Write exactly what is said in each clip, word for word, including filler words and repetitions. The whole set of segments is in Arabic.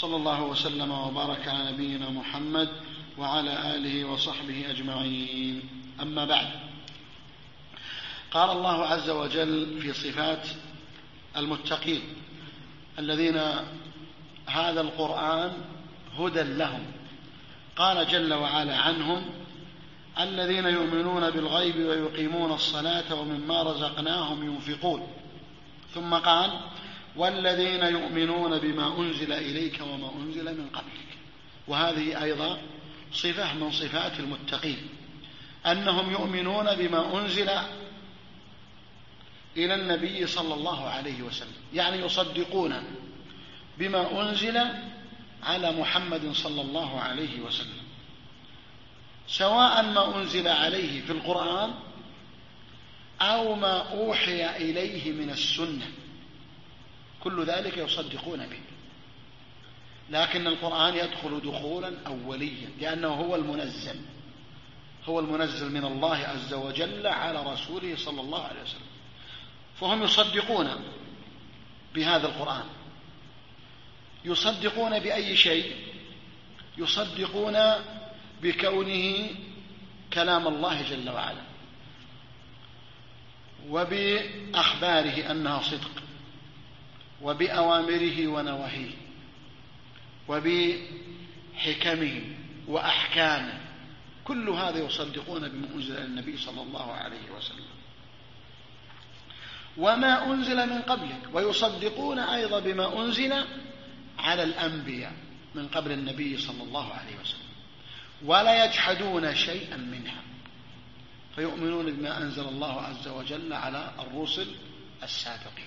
صلى الله وسلم وبارك على نبينا محمد وعلى آله وصحبه أجمعين. أما بعد، قال الله عز وجل في صفات المتقين الذين هذا القرآن هدى لهم، قال جل وعلا عنهم: الذين يؤمنون بالغيب ويقيمون الصلاة ومما رزقناهم ينفقون. ثم قال: والذين يؤمنون بما أنزل إليك وما أنزل من قبلك. وهذه أيضا صفة من صفات المتقين، أنهم يؤمنون بما أنزل إلى النبي صلى الله عليه وسلم، يعني يصدقون بما أنزل على محمد صلى الله عليه وسلم، سواء ما أنزل عليه في القرآن أو ما أوحي إليه من السنة، كل ذلك يصدقون به. لكن القرآن يدخل دخولا أوليا لأنه هو المنزل هو المنزل من الله عز وجل على رسوله صلى الله عليه وسلم، فهم يصدقون بهذا القرآن. يصدقون بأي شيء؟ يصدقون بكونه كلام الله جل وعلا، وبأخباره أنها صدق، وبأوامره ونواهيه، وبحكمه وأحكامه، كل هذا يصدقون بما أنزل إلى النبي صلى الله عليه وسلم وما أنزل من قبلك. ويصدقون أيضا بما أنزل على الأنبياء من قبل النبي صلى الله عليه وسلم، ولا يجحدون شيئا منها، فيؤمنون بما أنزل الله عز وجل على الرسل السابقين.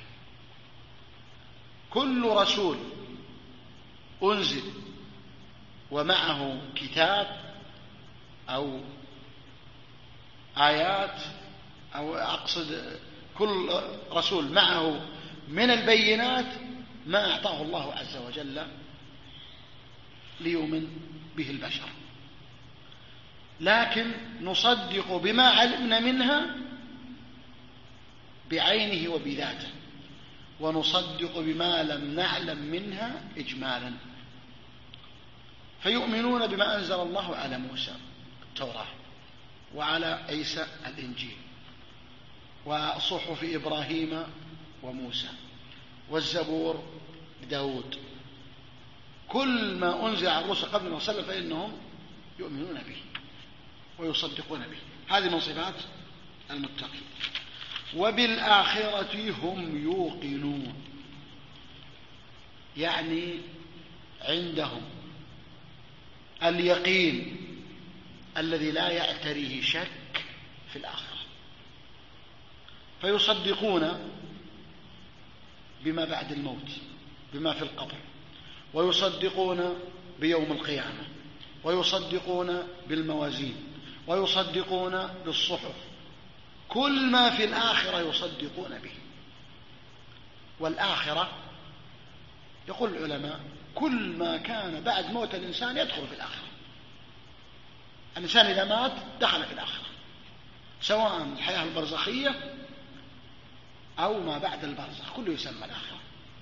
كل رسول أنزل ومعه كتاب أو آيات، أو أقصد كل رسول معه من البينات ما أعطاه الله عز وجل ليؤمن به البشر، لكن نصدق بما علمنا منها بعينه وبذاته، ونصدق بما لم نعلم منها إجمالا. فيؤمنون بما أنزل الله على موسى التوراة، وعلى عيسى الإنجيل، وصحف إبراهيم وموسى، والزبور داود. كل ما أنزل على الرسل قبل ما وسلم فإنهم يؤمنون به ويصدقون به. هذه من صفات المتقين. وبالآخرة هم يوقنون، يعني عندهم اليقين الذي لا يعتريه شك في الآخرة، فيصدقون بما بعد الموت، بما في القبر، ويصدقون بيوم القيامة، ويصدقون بالموازين، ويصدقون بالصحف. كل ما في الآخرة يصدقون به. والآخرة يقول العلماء كل ما كان بعد موت الإنسان يدخل في الآخرة. الإنسان إذا مات دخل في الآخرة، سواء الحياة البرزخية أو ما بعد البرزخ، كله يسمى الآخرة.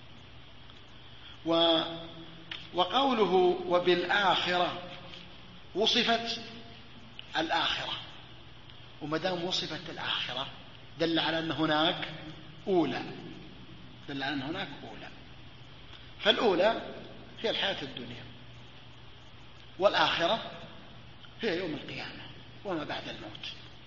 و... وقوله وبالآخرة وصفت الآخرة، ومدام وصفت الآخرة دل على أن هناك أولى، دل على أن هناك أولى. فالأولى هي الحياة الدنيا، والآخرة هي يوم القيامة وما بعد الموت.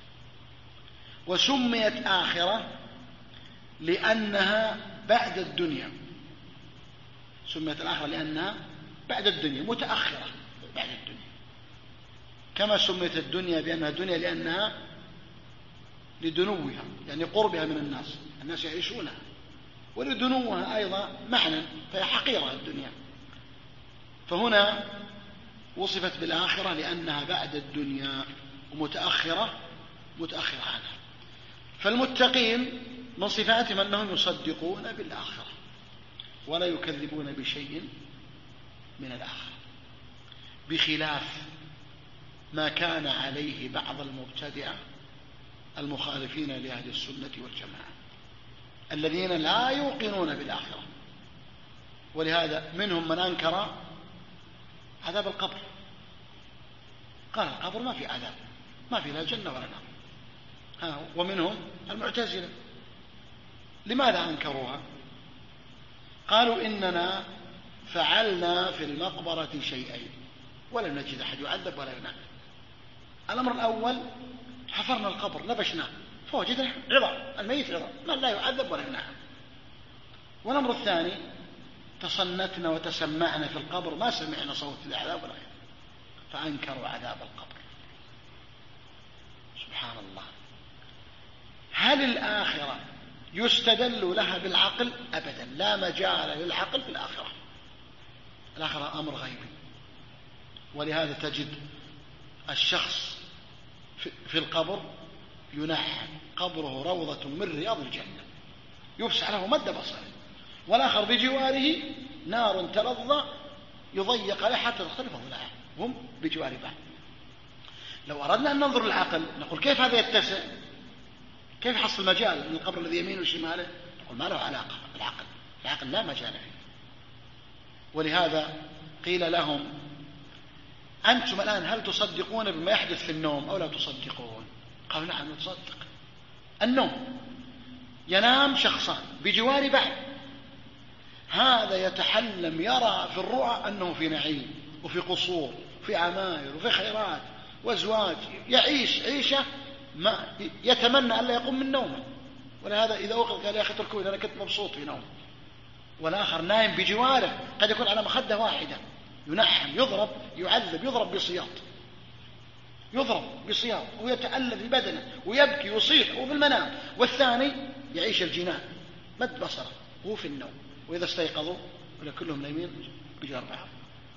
وسميت آخرة لأنها بعد الدنيا، سميت الآخرة لأنها بعد الدنيا، متأخرة بعد الدنيا. كما سميت الدنيا بأنها دنيا لأنها لدنوها، يعني قربها من الناس، الناس يعيشونها، ولدنوها أيضا معنى، فهي حقيرة الدنيا. فهنا وصفت بالآخرة لأنها بعد الدنيا ومتأخرة متأخرة عنها. فالمتقين من صفاتهم أنهم يصدقون بالآخرة ولا يكذبون بشيء من الآخرة، بخلاف ما كان عليه بعض المبتدعة المخالفين لأهل السنة والجماعة الذين لا يوقنون بالآخرة. ولهذا منهم من أنكر عذاب القبر. قال القبر ما في عذاب، ما في لا جنة ولا نار. ها ومنهم المعتزلة. لماذا أنكروها؟ قالوا إننا فعلنا في المقبرة شيئين ولم نجد أحد يعذب ولا ينعم. الأمر الأول حفرنا القبر نبشناه فوجدنا عظام، الميت عظام ما لا يعذب ولا ينعم. والأمر الثاني تصنتنا وتسمعنا في القبر ما سمعنا صوت العذاب ولا غيره، فأنكروا عذاب القبر. سبحان الله. هل الآخرة يستدل لها بالعقل؟ أبدا، لا مجال للعقل في الآخرة. الآخرة أمر غيبي. ولهذا تجد الشخص في القبر ينعم، قبره روضة من رياض الجنة يفسح له مد بصره، والآخر بجواره نار تلظى يضيق عليه حتى تختلف ضلعه، هم بجوار بعض. لو أردنا أن ننظر للعقل نقول كيف هذا يتسع؟ كيف يحصل مجال من القبر الذي يمينه وشماله؟ نقول ما له علاقة بالعقل، العقل لا مجال فيه. ولهذا قيل لهم أنتم الآن هل تصدقون بما يحدث في النوم أو لا تصدقون؟ قالوا نعم نصدق. النوم ينام شخصان بجوار بعض، هذا يتحلم يرى في الرؤى أنه في نعيم وفي قصور وفي عماير وفي خيرات وزواج، يعيش عيشة ما يتمنى أن لا يقوم من نومه. ولهذا إذا أوقظ قال يا أخي اتركوني أنا كنت مبسوط في نوم. والآخر نايم بجواره قد يكون على مخدة واحدة ينحم يضرب يعذب يضرب بسياط يضرب بسياط ويتألم في بدنه ويبكي ويصيح وفي المنام، والثاني يعيش الجنان مد بصره وهو في النوم، وإذا استيقظوا ولا كلهم نايمين بجوار بعض.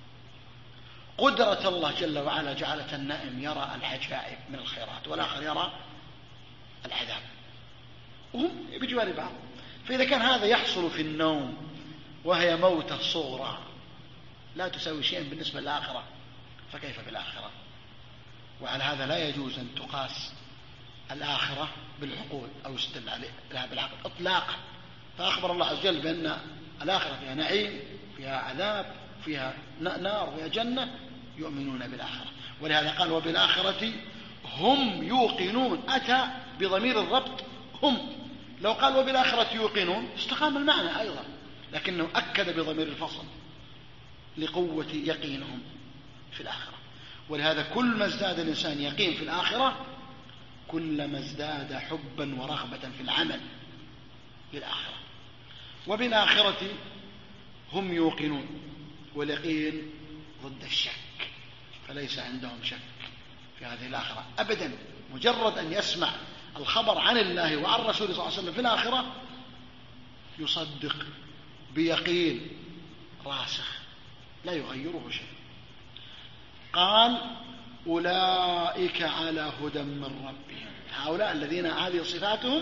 قدرة الله جل وعلا جعلت النائم يرى العجائب من الخيرات والآخر يرى العذاب وهم بجوار بعض. فإذا كان هذا يحصل في النوم وهي موتة صغرى لا تساوي شيئا بالنسبة للآخرة، فكيف بالآخرة؟ وعلى هذا لا يجوز أن تقاس الآخرة بالعقول أو يستدل لها بالعقل إطلاقا. فأخبر الله عز وجل بأن الآخرة فيها نعيم فيها عذاب فيها نار فيها جنة، يؤمنون بالآخرة. ولهذا قال وبالآخرة هم يوقنون، أتى بضمير الربط هم. لو قال وبالآخرة يوقنون استقام المعنى أيضا، لكنه أكد بضمير الفصل لقوة يقينهم في الآخرة. ولهذا كل ما ازداد الإنسان يقين في الآخرة كلما ازداد حبا ورغبة في العمل للآخرة. وبالآخرة هم يوقنون، واليقين ضد الشك، فليس عندهم شك في هذه الآخرة أبدا. مجرد أن يسمع الخبر عن الله وعن رسوله صلى الله عليه وسلم في الآخرة يصدق بيقين راسخ لا يغيره شيء. قال أولئك على هدى من ربهم، هؤلاء الذين هذه صفاتهم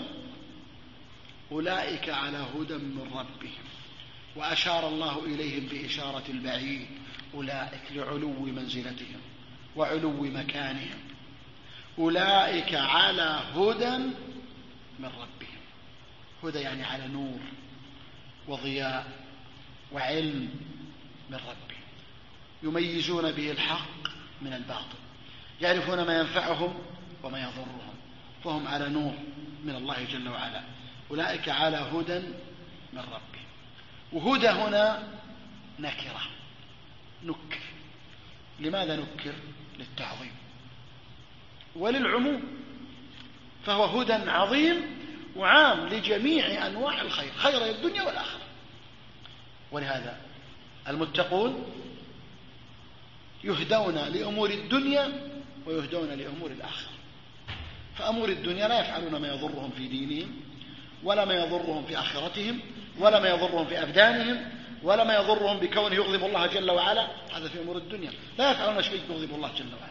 أولئك على هدى من ربهم. وأشار الله إليهم بإشارة البعيد، أولئك لعلو منزلتهم وعلو مكانهم. أولئك على هدى من ربهم، هدى يعني على نور وضياء وعلم من ربهم، يميزون به الحق من الباطل، يعرفون ما ينفعهم وما يضرهم، فهم على نور من الله جل وعلا. أولئك على هدى من ربهم. وهدى هنا نكرة نكر. لماذا نكر؟ للتعظيم وللعموم، فهو هدى عظيم وعام لجميع أنواع الخير، خير الدنيا والآخرة. ولهذا المتقون يهدون لأمور الدنيا ويهدون لأمور الآخرة. فأمور الدنيا لا يفعلون ما يضرهم في دينهم ولا ما يضرهم في آخرتهم ولا ما يضرهم في أبدانهم ولا ما يضرهم بكونه يغضب الله جل وعلا، هذا في أمور الدنيا لا يفعلون شيء يغضب الله جل وعلا.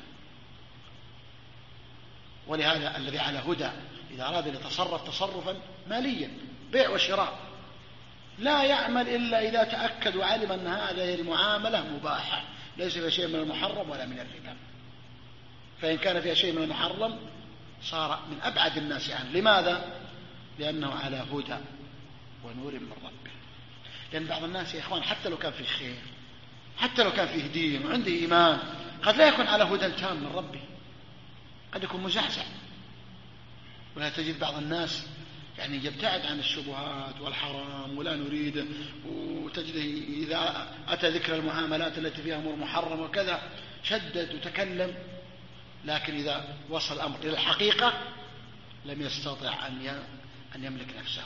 ولهذا الذي على هدى إذا أراد أن يتصرف تصرفا ماليا بيع وشراء لا يعمل إلا إذا تأكد وعلم أن هذه المعاملة مباحة ليس فيها شيء من المحرم ولا من الربا. فإن كان فيها شيء من المحرم صار من أبعد الناس عنه. لماذا؟ لأنه على هدى ونور من ربه. لأن بعض الناس يا إخوان حتى لو كان في خير حتى لو كان فيه دين وعنده إيمان قد لا يكون على هدى تام من ربه، قد يكون مزعزع. ولا تجد بعض الناس يعني يبتعد عن الشبهات والحرام ولا نريده، وتجده إذا أتى ذكر المعاملات التي فيها أمور محرمة وكذا شدد وتكلم، لكن إذا وصل الأمر إلى الحقيقة لم يستطع أن يملك نفسه.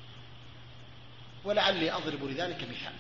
ولعلي أضرب لذلك مثال.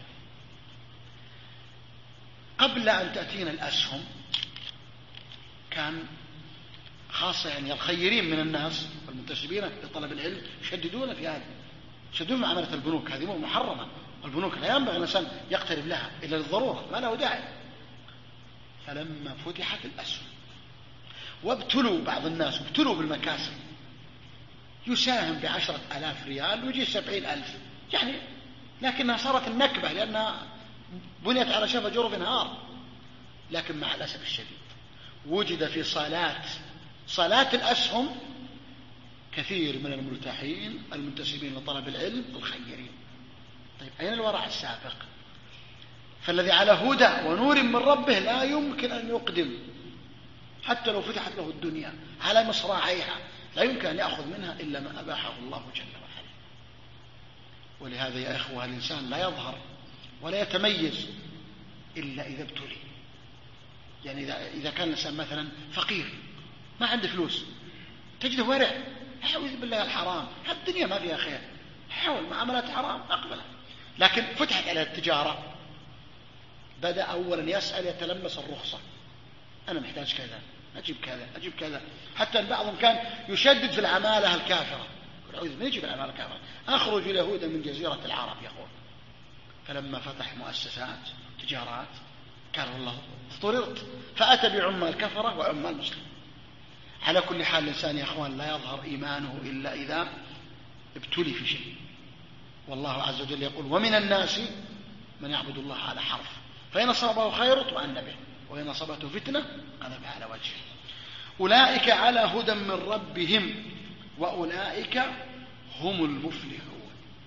قبل أن تأتينا الأسهم كان خاصة يعني الخيرين من الناس والمنتسبين لطلب العلم يشددون في هذا، يشددون معاملة البنوك، هذه محرمة، والبنوك لا ينبغي الإنسان يقترب لها إلا للضرورة، ما له داعي. فلما فتحت الأسهم وابتلوا بعض الناس وابتلوا بالمكاسب، يساهم بعشرة آلاف ريال ويجي سبعين ألف يعني، لكنها صارت النكبة لأنها بنيت على شفا جرف نهار. لكن مع الأسف الشديد وجد في صالات صالات الأسهم كثير من المرتاحين المنتسبين لطلب العلم الخيرين. طيب أين الورع السابق؟ فالذي على هدى ونور من ربه لا يمكن أن يقدم حتى لو فتحت له الدنيا على مصراعيها، لا يمكن أن يأخذ منها إلا ما أباحه الله جل وعلا. ولهذا يا إخوة الإنسان لا يظهر ولا يتميز إلا إذا ابتلي. يعني إذا, إذا كان الإنسان مثلا فقير ما عنده فلوس تجده ورع، حاول بالله الحرام، الدنيا ما فيها خير، حاول معاملات حرام أقبل. لكن فتحت على التجارة بدأ أولا يسأل يتلمس الرخصة، أنا محتاج كذا أجيب كذا أجيب كذا، حتى بعضهم كان يشدد في العمالة الكافرة، يقول من يجيب العمالة الكافرة؟ أخرج اليهود من جزيرة العرب يقول. فلما فتح مؤسسات تجارات قال والله اضطررت فأتى بعمال الكفرة وعمال المسلمين. على كل حال الإنسان يا أخوان لا يظهر إيمانه إلا إذا ابتلي في شيء. والله عز وجل يقول ومن الناس من يعبد الله على حرف فإن أصابه خير اطمأن به وإن أصابته فتنة قلب على وجهه. أولئك على هدى من ربهم وأولئك هم المفلحون.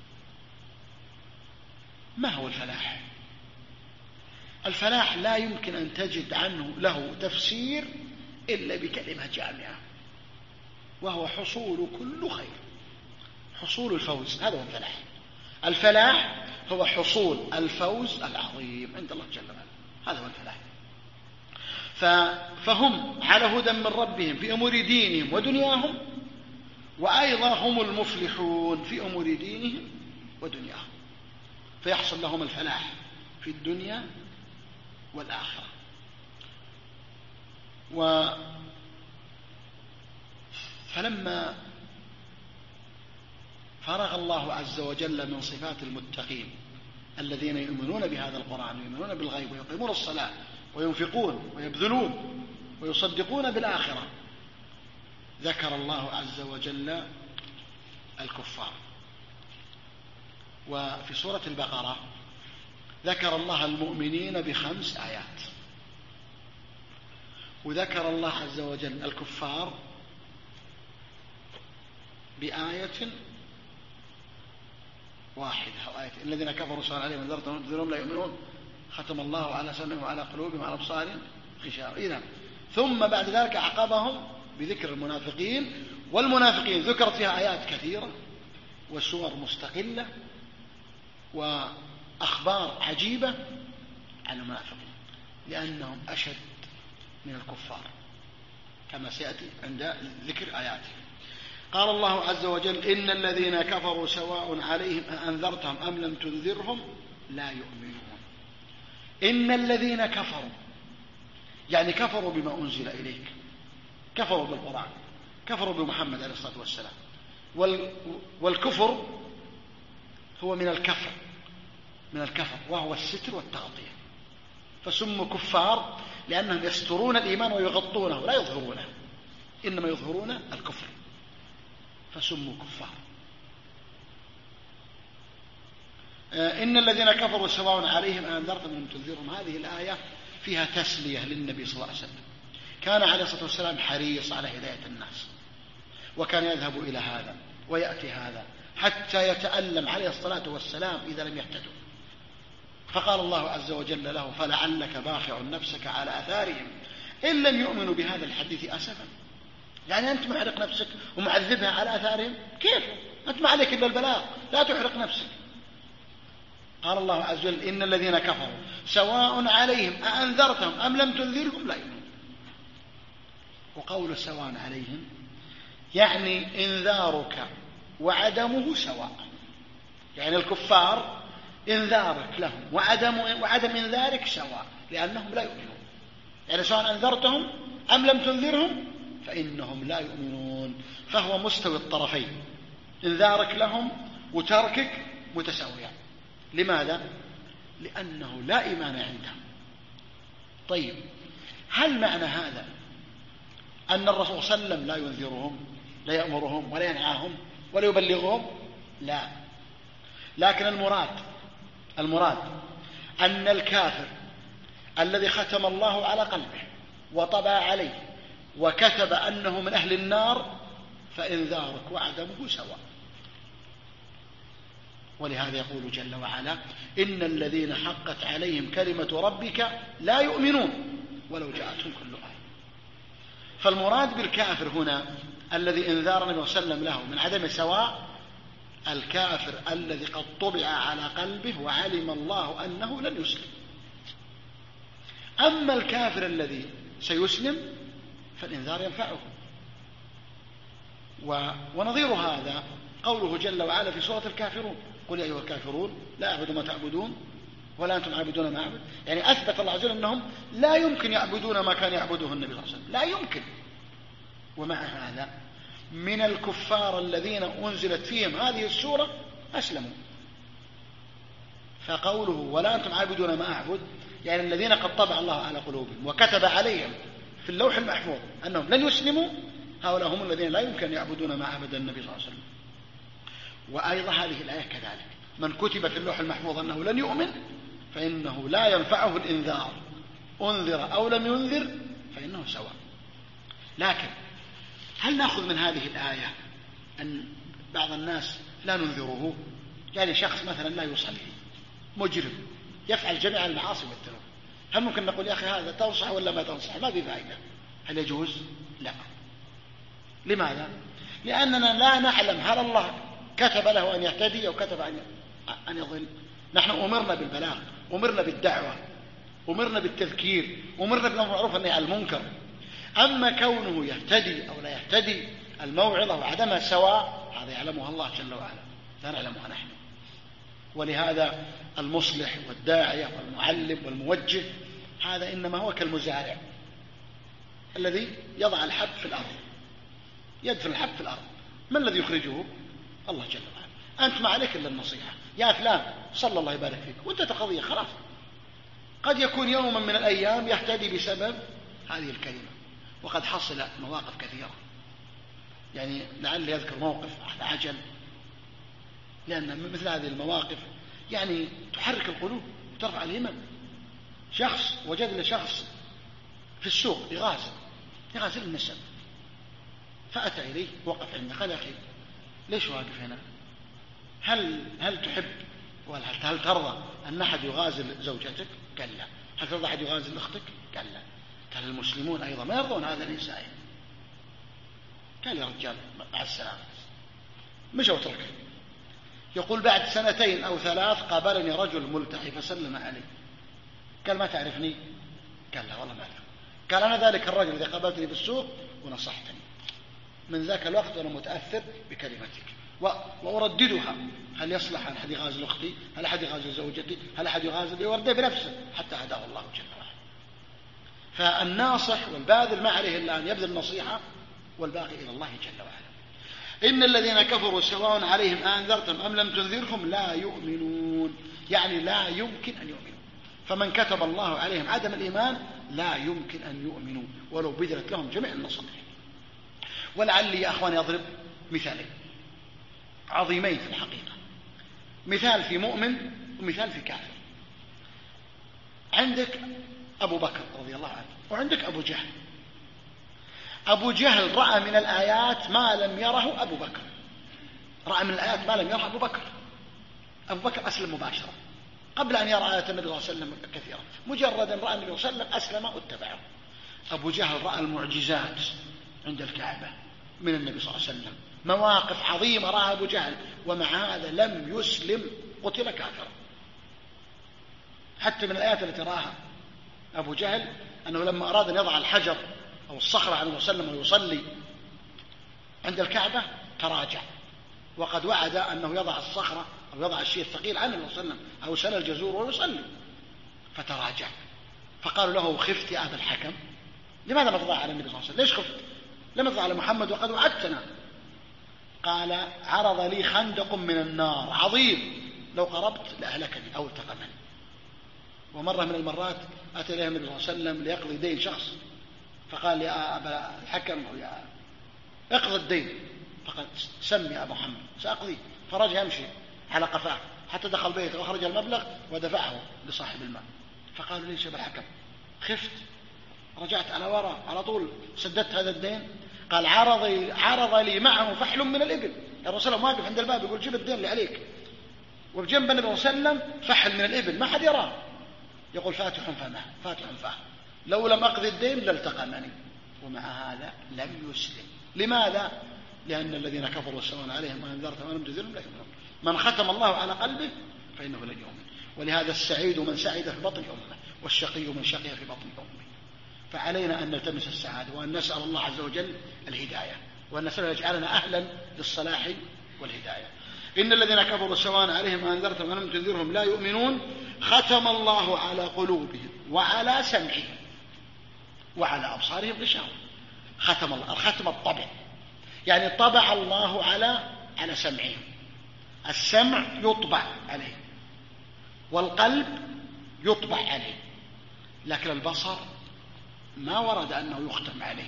ما هو الفلاح؟ الفلاح لا يمكن أن تجد عنه له تفسير إلا بكلمة جامعة، وهو حصول كل خير، حصول الفوز، هذا هو الفلاح. الفلاح هو حصول الفوز العظيم عند الله جل وعلا، هذا هو الفلاح. فهم على هدى من ربهم في أمور دينهم ودنياهم، وأيضا هم المفلحون في أمور دينهم ودنياهم، فيحصل لهم الفلاح في الدنيا والآخرة. و فلما فرغ الله عز وجل من صفات المتقين الذين يؤمنون بهذا القرآن ويؤمنون بالغيب ويقيمون الصلاة وينفقون ويبذلون ويصدقون بالآخرة، ذكر الله عز وجل الكفار. وفي سورة البقرة ذكر الله المؤمنين بخمس آيات، وذكر الله عز وجل الكفار بآية واحدة أو آية الذين كفروا سواء عليهم أنذرتهم أم لم تنذرهم لا يؤمنون ختم الله على سمعهم وعلى قلوبهم وعلى أبصارهم غشاوة. إذا ثم بعد ذلك أعقبهم بذكر المنافقين، والمنافقين ذكرت فيها آيات كثيرة وسور مستقلة وأخبار عجيبة عن المنافقين لأنهم أشد من الكفار كما سيأتي عند ذكر آياته. قال الله عز وجل إن الذين كفروا سواء عليهم أنذرتهم أم لم تنذرهم لا يؤمنون. إن الذين كفروا يعني كفروا بما أنزل إليك، كفروا بالقرآن، كفروا بمحمد عليه الصلاة والسلام. والكفر هو من الكفر من الكفر وهو الستر والتغطية، فسموا كفار لأنهم يسترون الإيمان ويغطونه لا يظهرونه، إنما يظهرون الكفر فسموا كفار. إن الذين كفروا سواء عليهم أنذرتهم أم لم تنذرهم، هذه الآية فيها تسلية للنبي صلى الله عليه وسلم. كان عليه الصلاة والسلام حريص على هداية الناس، وكان يذهب إلى هذا ويأتي هذا حتى يتألم عليه الصلاة والسلام إذا لم يهتدوا. فقال الله عز وجل له فلعلك باخع نفسك على آثارهم إن لم يؤمنوا بهذا الحديث أسفا. يعني أنت محرق نفسك ومعذبها على آثارهم؟ كيف؟ أنت ما عليك إلا البلاغ، لا تحرق نفسك. قال الله عز وجل إن الذين كفروا سواء عليهم أأنذرتهم أم لم تنذرهم لا يؤمنون. وقول سواء عليهم يعني إنذارك وعدمه سواء، يعني الكفار إنذارك لهم وعدم, وعدم إنذارك سواء لأنهم لا يؤمنون. يعني سواء أنذرتهم أم لم تنذرهم فإنهم لا يؤمنون. فهو مستوي الطرفين، إنذارك لهم وتركك متساويان. لماذا؟ لأنه لا إيمان عندهم. طيب هل معنى هذا أن الرسول صلى الله عليه وسلم لا ينذرهم لا يأمرهم ولا ينهاهم ولا يبلغهم؟ لا، لكن المراد المراد أن الكافر الذي ختم الله على قلبه وطبع عليه وكتب أنه من أهل النار فإنذارك وعدمه سواء. ولهذا يقول جل وعلا إن الذين حقت عليهم كلمة ربك لا يؤمنون ولو جاءتهم كل آية. فالمراد بالكافر هنا الذي انذار النبي صلى الله عليه وسلم له من عدم سواء الكافر الذي قد طبع على قلبه وعلم الله أنه لن يسلم. أما الكافر الذي سيسلم فالإنذار ينفعه. ونظير هذا قوله جل وعلا في سورة الكافرون قل يا أيها الكافرون لا أعبد ما تعبدون ولا أنتم عابدون ما أعبد. يعني أثبت الله عز وجل أنهم لا يمكن يعبدون ما كان يعبده النبي صلى الله عليه وسلم، لا يمكن. ومع هذا من الكفار الذين أنزلت فيهم هذه السورة أسلموا. فقوله ولا أنتم عابدون ما أعبد يعني الذين قد طبع الله على قلوبهم وكتب عليهم في اللوح المحفوظ أنهم لن يسلموا، هؤلاء هم الذين لا يمكن أن يعبدون ما عبد النبي صلى الله عليه وسلم. وأيضا هذه الآية كذلك، من كتب في اللوح المحفوظ أنه لن يؤمن فإنه لا ينفعه الإنذار، أنذر أو لم ينذر فإنه سواء. لكن هل نأخذ من هذه الآية أن بعض الناس لا ننذره؟ يعني شخص مثلا لا يصلي مجرم يفعل جميع المعاصي والذنوب، هل ممكن نقول يا أخي هذا تنصح ولا ما تنصح؟ ما بفائدة. هل يجوز؟ لا. لماذا؟ لأننا لا نعلم هل الله كتب له أن يهتدي أو كتب أن يضل. نحن أمرنا بالبلاغ، أمرنا بالدعوة، أمرنا بالتذكير، أمرنا بالمعروف والنهي عن المنكر. أما كونه يهتدي أو لا يهتدي الموعظة وعدمها سواء هذا يعلمها الله جل وعلا، لا نعلمها نحن. ولهذا المصلح والداعية والمعلم والموجه هذا إنما هو كالمزارع الذي يضع الحب في الأرض، يدفن الحب في الأرض، ما الذي يخرجه؟ الله جل وعلا. أنت ما عليك إلا النصيحة، يا فلان صلى الله يبارك فيك، وانت قضية خلاص. قد يكون يوما من الأيام يهتدي بسبب هذه الكلمة، وقد حصل مواقف كثيرة. يعني لعل يذكر موقف على عجل، لأن مثل هذه المواقف يعني تحرك القلوب وترفع الهمم. شخص وجد لشخص في السوق يغازل يغازل النسب، فأتى إليه وقف عنده قال يا أخي ليش واقف هنا؟ هل هل تحب ولا هل ترضى أن أحد يغازل زوجتك؟ قال لا. هل ترضى أحد يغازل أختك؟ قال لا. قال المسلمون أيضا ما يرضون هذا الإنسان. قال يا رجال مع السلامة، مش وتركه. يقول بعد سنتين أو ثلاث قابلني رجل ملتحي فسلم علي، قال ما تعرفني؟ قال لا والله ما أعرف. قال أنا ذلك الرجل الذي قابلتني في السوق ونصحتني، من ذاك الوقت وأنا متأثر بكلمتك وأرددها. هل يصلح أن أحد يغازل أختي؟ هل أحد يغازل زوجتي؟ هل أحد يغازل يورده بنفسه حتى هداه الله جل وعلا. فالناصح والباذل ما عليه إلا أن يبذل النصيحة والباقي إلى الله جل وعلا. إن الذين كفروا سواء عليهم أنذرتم أم لم تنذرهم لا يؤمنون، يعني لا يمكن أن يؤمنوا. فمن كتب الله عليهم عدم الإيمان لا يمكن أن يؤمنوا ولو بذلت لهم جميع النصائح. ولعلي يا أخواني أضرب مثالين عظيمين في الحقيقة، مثال في مؤمن ومثال في كافر. عندك أبو بكر رضي الله عنه وعندك أبو جهل. أبو جهل رأى من الآيات ما لم يره أبو بكر، رأى من الآيات ما لم يره أبو بكر. أبو بكر أسلم مباشرة قبل أن يرى آية النبي صلى الله عليه وسلم كثيرا، مجرد أن رأى النبي صلى الله عليه وسلم أسلم واتبعه. أبو جهل رأى المعجزات عند الكعبة من النبي صلى الله عليه وسلم، مواقف عظيمة رأى أبو جهل، ومع هذا لم يسلم، قتل كافرا. حتى من الآيات التي رآها أبو جهل أنه لما أراد أن يضع الحجر أو الصخرة على النبي صلى الله عليه وسلم ويصلي عند الكعبة تراجع، وقد وعد أنه يضع الصخرة أو يضع الشيء الثقيل عن النبي صلى الله عليه وسلم أو سل الجزور ويصلي، فتراجع. فقالوا له: خفت يا أبا الحكم؟ لماذا ما تضع على النبي صلى الله عليه وسلم؟ ليش خفت؟ لم تضع على محمد وقد وعدتنا. قال: عرض لي خندق من النار عظيم، لو قربت لأهلكني أو التقمني. ومرة من المرات أتى إليه النبي صلى الله عليه وسلم ليقضي دين شخص، فقال: يا أبا الحكم أو يا اقضي الدين. فقال: سمي يا أبا محمد سأقضي. فرجع يمشي على قفاه حتى دخل بيته وأخرج المبلغ ودفعه لصاحب المال. فقالوا: ليش يا أبا الحكم؟ خفت؟ رجعت على وراء على طول سددت هذا الدين؟ قال: عرض عرض لي معه فحل من الإبل. الرسول واقف عند الباب يقول: جيب الدين اللي عليك، وبجنب النبي صلى الله عليه وسلم فحل من الإبل ما حد يراه، يقول: فاتح فمه فاتح فاه، لو لم أقضي الدين لالتقمني. ومع هذا لم يسلم. لماذا؟ لأن الذين كفروا سواء عليهم ما أنذرتهم أم لم تنذرهم لا يؤمنون. من ختم الله على قلبه فإنه لن يؤمن. ولهذا السعيد من سعد في بطن أمه، والشقي من شقي في بطن أمه. فعلينا أن نلتمس السعادة، وأن نسأل الله عز وجل الهداية، وأن نسأل يجعلنا أهلا للصلاح والهداية. إن الذين كفروا سواء عليهم ما أنذرتهم أم لم تنذرهم لا يؤمنون. ختم الله على قلوبهم وعلى سمعهم وعلى أبصارهم غشاوة. ختم الله، الختم الطبع، يعني طبع الله على على سمعهم. السمع يطبع عليه والقلب يطبع عليه، لكن البصر ما ورد أنه يختم عليه،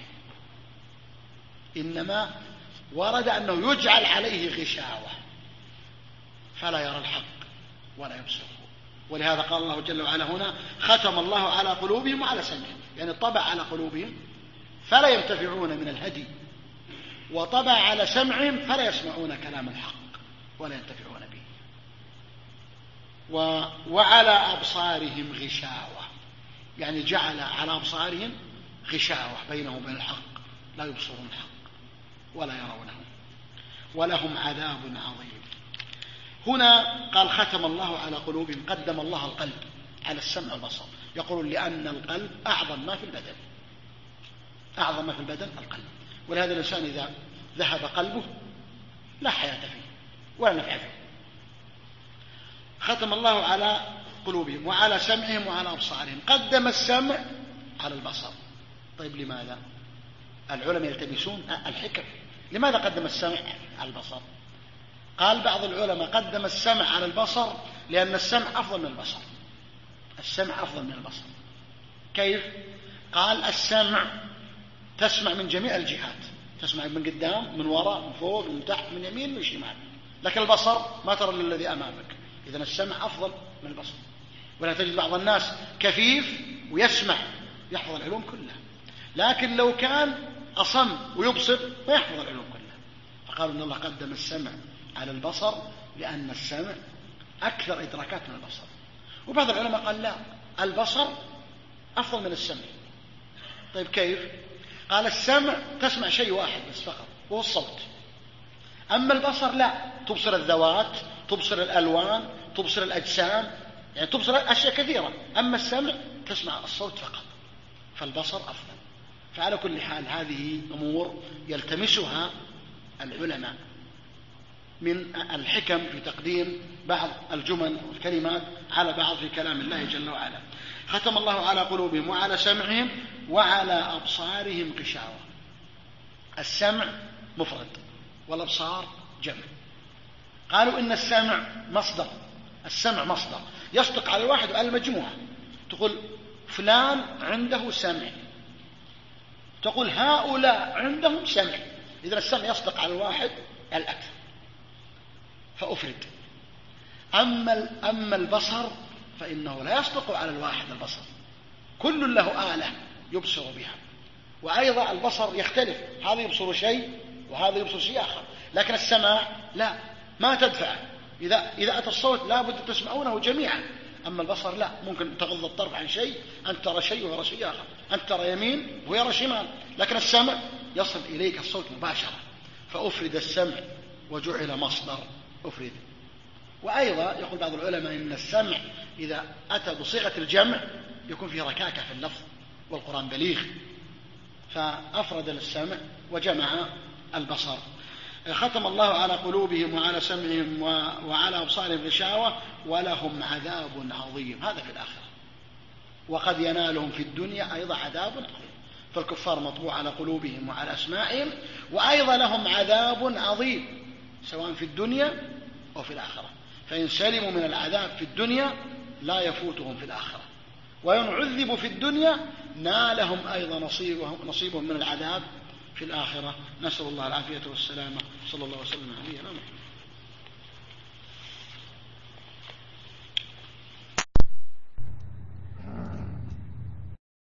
إنما ورد أنه يجعل عليه غشاوة فلا يرى الحق ولا يبصره. ولهذا قال الله جل وعلا هنا: ختم الله على قلوبهم وعلى سمعهم، يعني طبع على قلوبهم فلا ينتفعون من الهدي، وطبع على سمعهم فلا يسمعون كلام الحق ولا ينتفعون به. و... وعلى أبصارهم غشاوة، يعني جعل على أبصارهم غشاوة بينهم وبين الحق، لا يبصرون الحق ولا يرونه، ولهم عذاب عظيم. هنا قال: ختم الله على قلوبهم، قدم الله القلب على السمع والبصر. يقول لأن القلب أعظم ما في البدن، أعظم ما في البدن القلب. ولهذا الإنسان إذا ذهب قلبه لا حياة فيه ولا نفع فيه. ختم الله على قلوبهم وعلى سمعهم وعلى أبصارهم. قدم السمع على البصر. طيب لماذا؟ العلماء يلتمسون الحكم. لماذا قدم السمع على البصر؟ قال بعض العلماء: قدم السمع على البصر لأن السمع أفضل من البصر. السمع أفضل من البصر. كيف؟ قال: السمع تسمع من جميع الجهات، تسمع من قدام من وراء من فوق من تحت من يمين من شمال، لكن البصر ما ترى إلا الذي أمامك. إذن السمع أفضل من البصر. ولا تجد بعض الناس كفيف ويسمع يحفظ العلوم كلها، لكن لو كان أصم ويبصر ما يحفظ العلوم كلها. فقالوا إن الله قدم السمع على البصر لأن السمع أكثر إدراكات من البصر. وبعض العلماء قال: لا، البصر أفضل من السمع. طيب كيف؟ قال: السمع تسمع شيء واحد بس فقط وهو الصوت، أما البصر لا، تبصر الذوات، تبصر الألوان، تبصر الأجسام، يعني تبصر أشياء كثيرة. أما السمع تسمع الصوت فقط، فالبصر أفضل. فعلى كل حال هذه أمور يلتمسها العلماء من الحكم في تقديم بعض الجمل والكلمات على بعض في كلام الله جل وعلا. ختم الله على قلوبهم وعلى سمعهم وعلى أبصارهم غشاوة. السمع مفرد والأبصار جمع. قالوا إن السمع مصدر، السمع مصدر يصدق على الواحد وعلى المجموعة. تقول فلان عنده سمع، تقول هؤلاء عندهم سمع. إذن السمع يصدق على الواحد الأكثر فأفرد. أما أما البصر فإنه لا يصدق على الواحد البصر، كل له آلة يبصر بها. وأيضا البصر يختلف، هذا يبصر شيء وهذا يبصر شيء آخر. لكن السماع لا، ما تدفع. إذا إذا أتى الصوت لا بد تسمعونه جميعا. أما البصر لا، ممكن تغض الطرف عن شيء أنت ترى شيء ويرى شيء آخر، أنت ترى يمين ويرى شمال. لكن السمع يصل إليك الصوت مباشرة، فأفرد السمع وجعل مصدر أفرد. وأيضا يقول بعض العلماء إن السمع إذا أتى بصيغة الجمع يكون فيه ركاكة في اللفظ، والقرآن بليغ، فأفرد السمع وجمع البصر. ختم الله على قلوبهم وعلى سمعهم وعلى أبصارهم غشاوة ولهم عذاب عظيم، هذا في الآخرة. وقد ينالهم في الدنيا أيضا عذاب عظيم، فالكفار مطبوع على قلوبهم وعلى أسماعهم، وأيضا لهم عذاب عظيم سواء في الدنيا أو في الآخرة. فإن سلموا من العذاب في الدنيا لا يفوتهم في الآخرة، وإن عذبوا في الدنيا نالهم أيضا نصيبهم, نصيبهم من العذاب في الآخرة. نسأل الله العافية والسلامة. صلى الله وسلم على نبينا محمد.